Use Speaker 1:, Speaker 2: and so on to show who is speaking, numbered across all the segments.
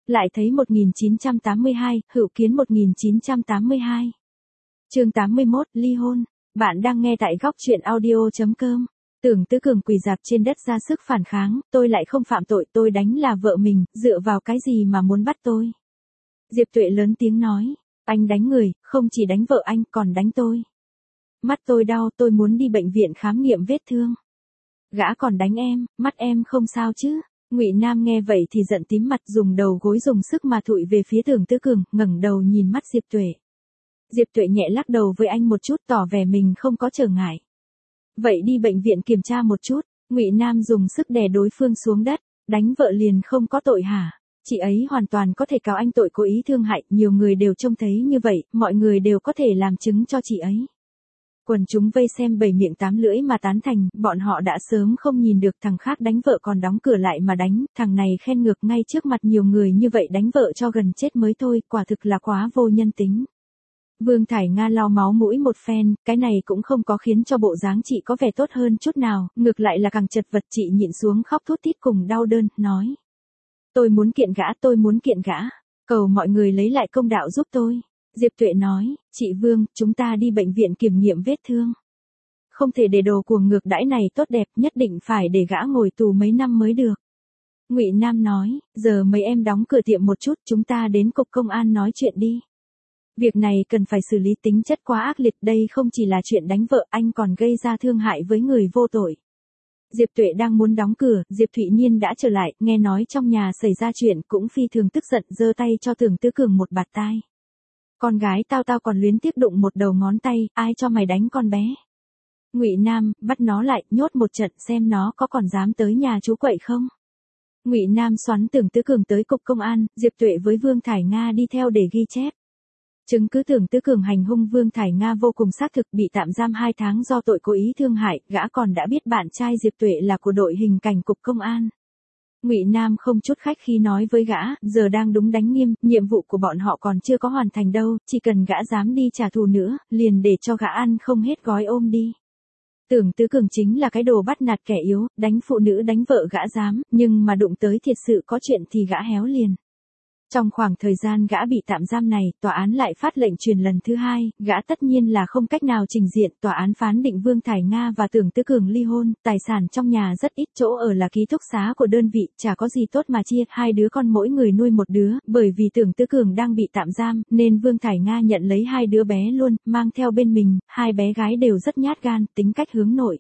Speaker 1: Lại thấy 1982, Hữu Kiến 1982. Chương 81, ly hôn. Bạn đang nghe tại góc truyện audio.com. Tưởng Tứ Cường quỳ dạp trên đất ra sức phản kháng, tôi lại không phạm tội, tôi đánh là vợ mình, dựa vào cái gì mà muốn bắt tôi? Diệp Tuệ lớn tiếng nói, anh đánh người, không chỉ đánh vợ anh, còn đánh tôi. Mắt tôi đau, tôi muốn đi bệnh viện khám nghiệm vết thương. Gã còn đánh em, mắt em không sao chứ? Ngụy Nam nghe vậy thì giận tím mặt, dùng đầu gối dùng sức mà thụi về phía Tưởng Tứ Cường, ngẩng đầu nhìn mắt Diệp Tuệ. Diệp Tuệ nhẹ lắc đầu với anh một chút, tỏ vẻ mình không có trở ngại. Vậy đi bệnh viện kiểm tra một chút. Ngụy Nam dùng sức đè đối phương xuống đất. Đánh vợ liền không có tội hả? Chị ấy hoàn toàn có thể cáo anh tội cố ý thương hại, nhiều người đều trông thấy như vậy, mọi người đều có thể làm chứng cho chị ấy. Quần chúng vây xem bảy miệng tám lưỡi mà tán thành, bọn họ đã sớm không nhìn được thằng khác đánh vợ còn đóng cửa lại mà đánh, thằng này khen ngược ngay trước mặt nhiều người như vậy đánh vợ cho gần chết mới thôi, quả thực là quá vô nhân tính. Vương Thải Nga lau máu mũi một phen, cái này cũng không có khiến cho bộ dáng chị có vẻ tốt hơn chút nào, ngược lại là càng chật vật. Chị nhịn xuống khóc thút thít cùng đau đớn, nói. Tôi muốn kiện gã, cầu mọi người lấy lại công đạo giúp tôi. Diệp Tuệ nói, chị Vương, chúng ta đi bệnh viện kiểm nghiệm vết thương. Không thể để đồ cuồng ngược đãi này tốt đẹp, nhất định phải để gã ngồi tù mấy năm mới được. Ngụy Nam nói, giờ mấy em đóng cửa tiệm một chút, chúng ta đến cục công an nói chuyện đi. Việc này cần phải xử lý, tính chất quá ác liệt, đây không chỉ là chuyện đánh vợ, anh còn gây ra thương hại với người vô tội. Diệp Tuệ đang muốn đóng cửa, Diệp Thụy Niên đã trở lại, nghe nói trong nhà xảy ra chuyện, cũng phi thường tức giận, giơ tay cho Tưởng Tứ Cường một bạt tai. Con gái tao còn luyến tiếc đụng một đầu ngón tay, ai cho mày đánh con bé? Ngụy Nam, bắt nó lại, nhốt một trận xem nó có còn dám tới nhà chú quậy không? Ngụy Nam xoắn Tưởng Tứ Cường tới cục công an, Diệp Tuệ với Vương Thải Nga đi theo để ghi chép. Chứng cứ Tưởng Tứ Cường hành hung Vương Thải Nga vô cùng xác thực, bị tạm giam 2 tháng do tội cố ý thương hại, gã còn đã biết bạn trai Diệp Tuệ là của đội hình cảnh cục công an. Ngụy Nam không chút khách khí nói với gã, giờ đang đúng đánh nghiêm, nhiệm vụ của bọn họ còn chưa có hoàn thành đâu, chỉ cần gã dám đi trả thù nữa, liền để cho gã ăn không hết gói ôm đi. Tưởng Tứ Cường chính là cái đồ bắt nạt kẻ yếu, đánh phụ nữ đánh vợ gã dám, nhưng mà đụng tới thiệt sự có chuyện thì gã héo liền. Trong khoảng thời gian gã bị tạm giam này, tòa án lại phát lệnh truyền lần thứ 2, gã tất nhiên là không cách nào trình diện, tòa án phán định Vương Thải Nga và Tưởng Tứ Cường ly hôn, tài sản trong nhà rất ít, chỗ ở là ký túc xá của đơn vị, chả có gì tốt mà chia, 2 đứa con mỗi người nuôi một đứa, bởi vì Tưởng Tứ Cường đang bị tạm giam, nên Vương Thải Nga nhận lấy 2 đứa bé luôn, mang theo bên mình, 2 bé gái đều rất nhát gan, tính cách hướng nội.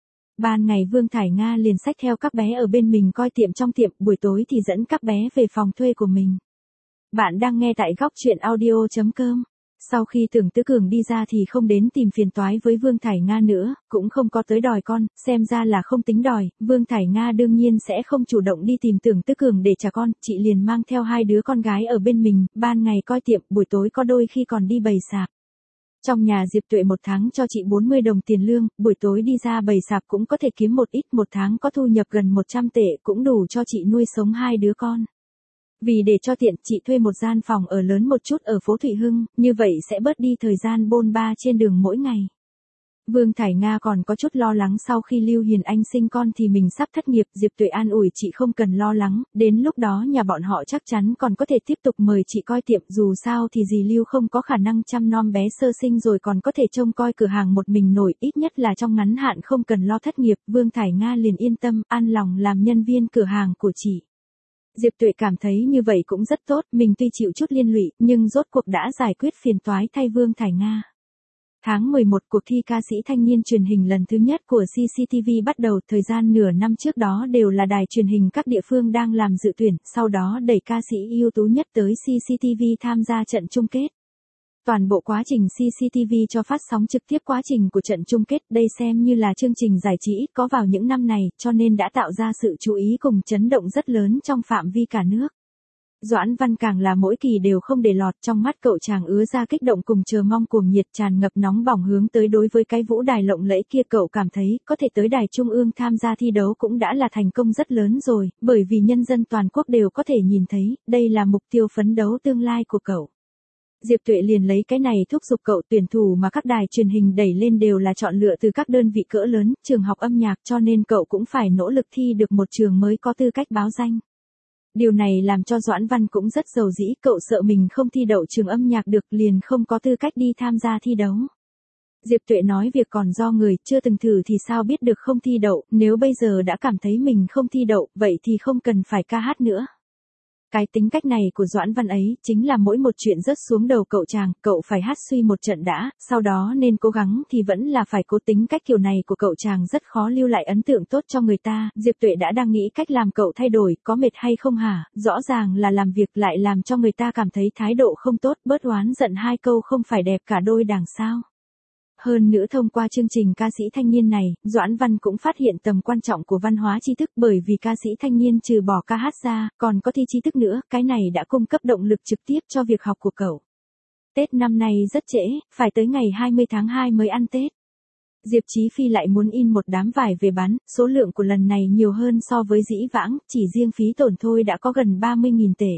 Speaker 1: Ban ngày Vương Thải Nga liền xách theo các bé ở bên mình coi tiệm trong tiệm, buổi tối thì dẫn các bé về phòng thuê của mình. Bạn đang nghe tại góc truyện audio.com. Sau khi Tưởng Tứ Cường đi ra thì không đến tìm phiền toái với Vương Thải Nga nữa, cũng không có tới đòi con, xem ra là không tính đòi, Vương Thải Nga đương nhiên sẽ không chủ động đi tìm Tưởng Tứ Cường để trả con, chị liền mang theo 2 đứa con gái ở bên mình, ban ngày coi tiệm, buổi tối có đôi khi còn đi bày sạp. Trong nhà Diệp Tuệ 1 tháng cho chị 40 đồng tiền lương, buổi tối đi ra bày sạp cũng có thể kiếm một ít, 1 tháng có thu nhập gần 100 tệ, cũng đủ cho chị nuôi sống 2 đứa con. Vì để cho tiện, chị thuê một gian phòng ở lớn một chút ở phố Thụy Hưng, như vậy sẽ bớt đi thời gian bôn ba trên đường mỗi ngày. Vương Thải Nga còn có chút lo lắng sau khi Lưu Hiền Anh sinh con thì mình sắp thất nghiệp, Diệp Tuệ an ủi chị không cần lo lắng, đến lúc đó nhà bọn họ chắc chắn còn có thể tiếp tục mời chị coi tiệm, dù sao thì dì Lưu không có khả năng chăm nom bé sơ sinh rồi còn có thể trông coi cửa hàng một mình nổi, ít nhất là trong ngắn hạn không cần lo thất nghiệp, Vương Thải Nga liền yên tâm, an lòng làm nhân viên cửa hàng của chị. Diệp Tuệ cảm thấy như vậy cũng rất tốt, mình tuy chịu chút liên lụy, nhưng rốt cuộc đã giải quyết phiền toái thay Vương Thải Nga. Tháng 11, cuộc thi ca sĩ thanh niên truyền hình lần thứ nhất của CCTV bắt đầu, thời gian nửa năm trước đó đều là đài truyền hình các địa phương đang làm dự tuyển, sau đó đẩy ca sĩ ưu tú nhất tới CCTV tham gia trận chung kết. Toàn bộ quá trình CCTV cho phát sóng trực tiếp quá trình của trận chung kết, đây xem như là chương trình giải trí ít có vào những năm này, cho nên đã tạo ra sự chú ý cùng chấn động rất lớn trong phạm vi cả nước. Doãn Văn càng là mỗi kỳ đều không để lọt, trong mắt cậu chàng ứa ra kích động cùng chờ mong cuồng nhiệt tràn ngập nóng bỏng hướng tới. Đối với cái vũ đài lộng lẫy kia, cậu cảm thấy có thể tới đài trung ương tham gia thi đấu cũng đã là thành công rất lớn rồi, bởi vì nhân dân toàn quốc đều có thể nhìn thấy, đây là mục tiêu phấn đấu tương lai của cậu. Diệp Tuệ liền lấy cái này thúc giục cậu, tuyển thủ mà các đài truyền hình đẩy lên đều là chọn lựa từ các đơn vị cỡ lớn, trường học âm nhạc, cho nên cậu cũng phải nỗ lực thi được một trường mới có tư cách báo danh. Điều này làm cho Doãn Văn cũng rất giàu dĩ, cậu sợ mình không thi đậu trường âm nhạc được liền không có tư cách đi tham gia thi đấu. Diệp Tuệ nói việc còn do người, chưa từng thử thì sao biết được không thi đậu, nếu bây giờ đã cảm thấy mình không thi đậu, vậy thì không cần phải ca hát nữa. Cái tính cách này của Doãn Văn ấy, chính là mỗi một chuyện rớt xuống đầu cậu chàng, cậu phải hát suy một trận đã, sau đó nên cố gắng thì vẫn là phải cố. Tính cách kiểu này của cậu chàng rất khó lưu lại ấn tượng tốt cho người ta. Diệp Tuệ đã đang nghĩ cách làm cậu thay đổi, có mệt hay không hả? Rõ ràng là làm việc lại làm cho người ta cảm thấy thái độ không tốt, bớt oán giận hai câu không phải đẹp cả đôi đằng sao. Hơn nữa thông qua chương trình ca sĩ thanh niên này, Doãn Văn cũng phát hiện tầm quan trọng của văn hóa tri thức, bởi vì ca sĩ thanh niên trừ bỏ ca hát ra, còn có thi tri thức nữa, cái này đã cung cấp động lực trực tiếp cho việc học của cậu. Tết năm nay rất trễ, phải tới ngày 20 tháng 2 mới ăn Tết. Diệp Chí Phi lại muốn in một đám vải về bán, số lượng của lần này nhiều hơn so với dĩ vãng, chỉ riêng phí tổn thôi đã có gần 30.000 tệ.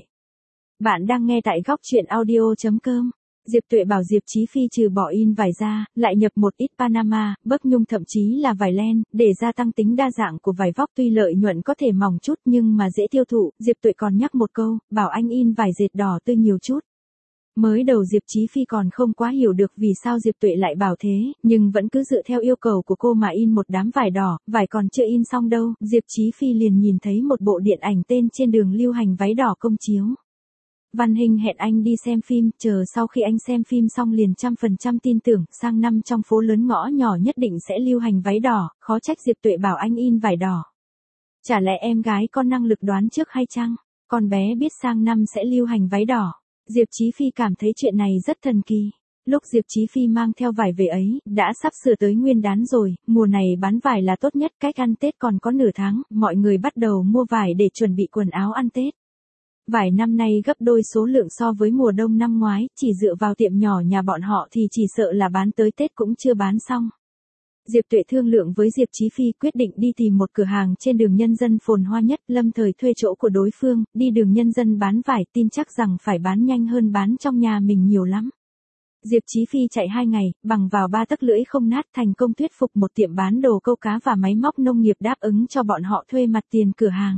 Speaker 1: Bạn đang nghe tại góc truyện audio.com. Diệp Tuệ bảo Diệp Chí Phi trừ bỏ in vải ra, lại nhập một ít Panama, bấc nhung thậm chí là vải len, để gia tăng tính đa dạng của vải vóc. Tuy lợi nhuận có thể mỏng chút nhưng mà dễ tiêu thụ. Diệp Tuệ còn nhắc một câu, bảo anh in vải dệt đỏ tươi nhiều chút. Mới đầu Diệp Chí Phi còn không quá hiểu được vì sao Diệp Tuệ lại bảo thế, nhưng vẫn cứ dựa theo yêu cầu của cô mà in một đám vải đỏ. Vải còn chưa in xong đâu, Diệp Chí Phi liền nhìn thấy một bộ điện ảnh tên Trên đường lưu hành váy đỏ công chiếu. Văn Hinh hẹn anh đi xem phim, chờ sau khi anh xem phim xong liền 100% tin tưởng, sang năm trong phố lớn ngõ nhỏ nhất định sẽ lưu hành váy đỏ, khó trách Diệp Tuệ bảo anh in vải đỏ. Chả lẽ em gái có năng lực đoán trước hay chăng? Con bé biết sang năm sẽ lưu hành váy đỏ. Diệp Chí Phi cảm thấy chuyện này rất thần kỳ. Lúc Diệp Chí Phi mang theo vải về ấy, đã sắp sửa tới Nguyên đán rồi, mùa này bán vải là tốt nhất, cách ăn Tết còn có nửa tháng, mọi người bắt đầu mua vải để chuẩn bị quần áo ăn Tết. Vải năm nay gấp đôi số lượng so với mùa đông năm ngoái, chỉ dựa vào tiệm nhỏ nhà bọn họ thì chỉ sợ là bán tới Tết cũng chưa bán xong. Diệp Tuệ thương lượng với Diệp Chí Phi quyết định đi tìm một cửa hàng trên đường Nhân Dân phồn hoa nhất, lâm thời thuê chỗ của đối phương, đi đường Nhân Dân bán vải, tin chắc rằng phải bán nhanh hơn bán trong nhà mình nhiều lắm. Diệp Chí Phi chạy 2 ngày, bằng vào 3 tấc lưỡi không nát, thành công thuyết phục một tiệm bán đồ câu cá và máy móc nông nghiệp đáp ứng cho bọn họ thuê mặt tiền cửa hàng.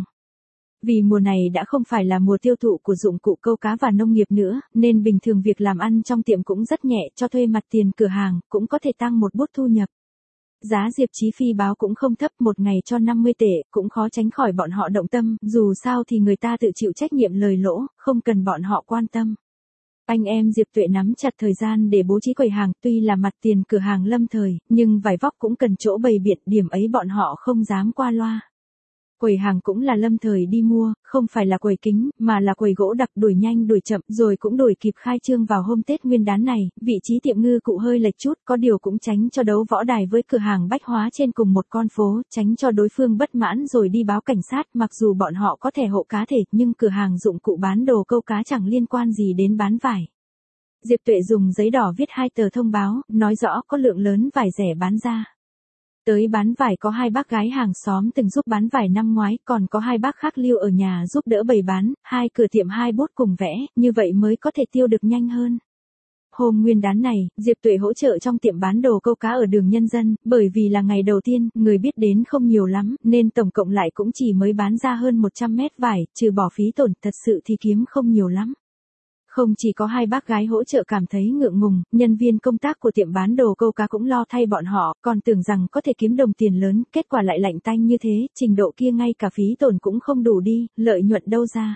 Speaker 1: Vì mùa này đã không phải là mùa tiêu thụ của dụng cụ câu cá và nông nghiệp nữa, nên bình thường việc làm ăn trong tiệm cũng rất nhẹ, cho thuê mặt tiền cửa hàng, cũng có thể tăng một bút thu nhập. Giá Diệp Chí Phi báo cũng không thấp, một ngày cho 50 tệ, cũng khó tránh khỏi bọn họ động tâm, dù sao thì người ta tự chịu trách nhiệm lời lỗ, không cần bọn họ quan tâm. Anh em Diệp Tuệ nắm chặt thời gian để bố trí quầy hàng, tuy là mặt tiền cửa hàng lâm thời, nhưng vải vóc cũng cần chỗ bày biện, điểm ấy bọn họ không dám qua loa. Quầy hàng cũng là lâm thời đi mua, không phải là quầy kính, mà là quầy gỗ đặc, đuổi nhanh đuổi chậm, rồi cũng đuổi kịp khai trương vào hôm Tết Nguyên đán này. Vị trí tiệm ngư cụ hơi lệch chút, có điều cũng tránh cho đấu võ đài với cửa hàng bách hóa trên cùng một con phố, tránh cho đối phương bất mãn rồi đi báo cảnh sát. Mặc dù bọn họ có thẻ hộ cá thể, nhưng cửa hàng dụng cụ bán đồ câu cá chẳng liên quan gì đến bán vải. Diệp Tuệ dùng giấy đỏ viết 2 tờ thông báo, nói rõ có lượng lớn vải rẻ bán ra. Tới bán vải có 2 bác gái hàng xóm từng giúp bán vải năm ngoái, còn có 2 bác khác lưu ở nhà giúp đỡ bày bán, 2 cửa tiệm 2 bốt cùng vẽ, như vậy mới có thể tiêu được nhanh hơn. Hôm Nguyên đán này, Diệp Tuệ hỗ trợ trong tiệm bán đồ câu cá ở đường Nhân Dân, bởi vì là ngày đầu tiên, người biết đến không nhiều lắm, nên tổng cộng lại cũng chỉ mới bán ra hơn 100 mét vải, trừ bỏ phí tổn, thật sự thì kiếm không nhiều lắm. Không chỉ có 2 bác gái hỗ trợ cảm thấy ngượng ngùng, nhân viên công tác của tiệm bán đồ câu cá cũng lo thay bọn họ, còn tưởng rằng có thể kiếm đồng tiền lớn, kết quả lại lạnh tanh như thế, trình độ kia ngay cả phí tổn cũng không đủ đi, lợi nhuận đâu ra.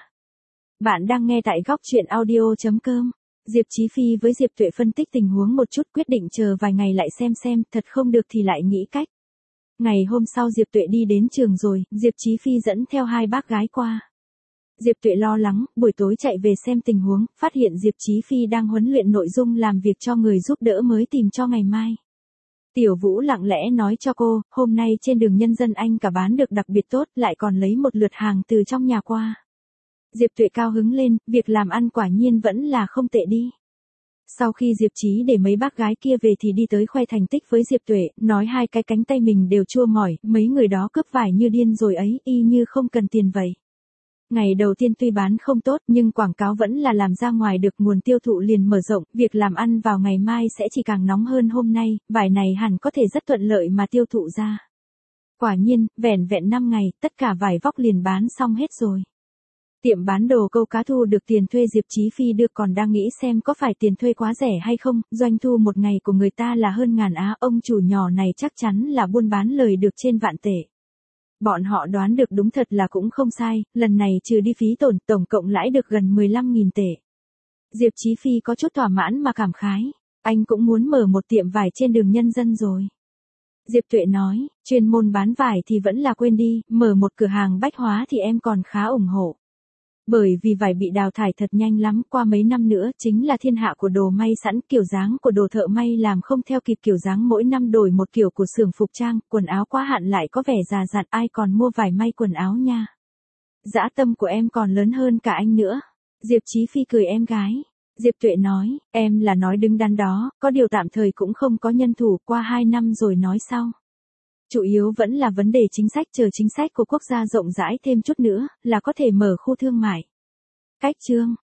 Speaker 1: Bạn đang nghe tại góc truyện audio.com. Diệp Chí Phi với Diệp Tuệ phân tích tình huống một chút, quyết định chờ vài ngày lại xem, thật không được thì lại nghĩ cách. Ngày hôm sau Diệp Tuệ đi đến trường rồi, Diệp Chí Phi dẫn theo 2 bác gái qua. Diệp Tuệ lo lắng, buổi tối chạy về xem tình huống, phát hiện Diệp Chí Phi đang huấn luyện nội dung làm việc cho người giúp đỡ mới tìm cho ngày mai. Tiểu Vũ lặng lẽ nói cho cô, hôm nay trên đường Nhân Dân anh cả bán được đặc biệt tốt, lại còn lấy một lượt hàng từ trong nhà qua. Diệp Tuệ cao hứng lên, việc làm ăn quả nhiên vẫn là không tệ đi. Sau khi Diệp Chí để mấy bác gái kia về thì đi tới khoe thành tích với Diệp Tuệ, nói 2 cái cánh tay mình đều chua mỏi, mấy người đó cướp vải như điên rồi ấy, y như không cần tiền vậy. Ngày đầu tiên tuy bán không tốt nhưng quảng cáo vẫn là làm ra ngoài được, nguồn tiêu thụ liền mở rộng, việc làm ăn vào ngày mai sẽ chỉ càng nóng hơn hôm nay, vải này hẳn có thể rất thuận lợi mà tiêu thụ ra. Quả nhiên, vẻn vẹn 5 ngày, tất cả vải vóc liền bán xong hết rồi. Tiệm bán đồ câu cá thu được tiền thuê Diệp Chí Phi đưa còn đang nghĩ xem có phải tiền thuê quá rẻ hay không, doanh thu một ngày của người ta là hơn ngàn á, ông chủ nhỏ này chắc chắn là buôn bán lời được trên vạn tệ. Bọn họ đoán được đúng thật là cũng không sai, lần này trừ đi phí tổn tổng cộng lãi được gần 15.000 tệ. Diệp Chí Phi có chút thỏa mãn mà cảm khái, anh cũng muốn mở một tiệm vải trên đường Nhân Dân rồi. Diệp Tuệ nói, chuyên môn bán vải thì vẫn là quên đi, mở một cửa hàng bách hóa thì em còn khá ủng hộ. Bởi vì vải bị đào thải thật nhanh lắm, qua mấy năm nữa chính là thiên hạ của đồ may sẵn, kiểu dáng của đồ thợ may làm không theo kịp, kiểu dáng mỗi năm đổi một kiểu của xưởng phục trang, quần áo quá hạn lại có vẻ già dặn, ai còn mua vải may quần áo nha. Dã tâm của em còn lớn hơn cả anh nữa. Diệp Chí Phi cười em gái. Diệp Tuệ nói, em là nói đứng đắn đó, có điều tạm thời cũng không có nhân thủ, qua 2 năm rồi nói sau. Chủ yếu vẫn là vấn đề chính sách, chờ chính sách của quốc gia rộng rãi thêm chút nữa, là có thể mở khu thương mại. Cách chương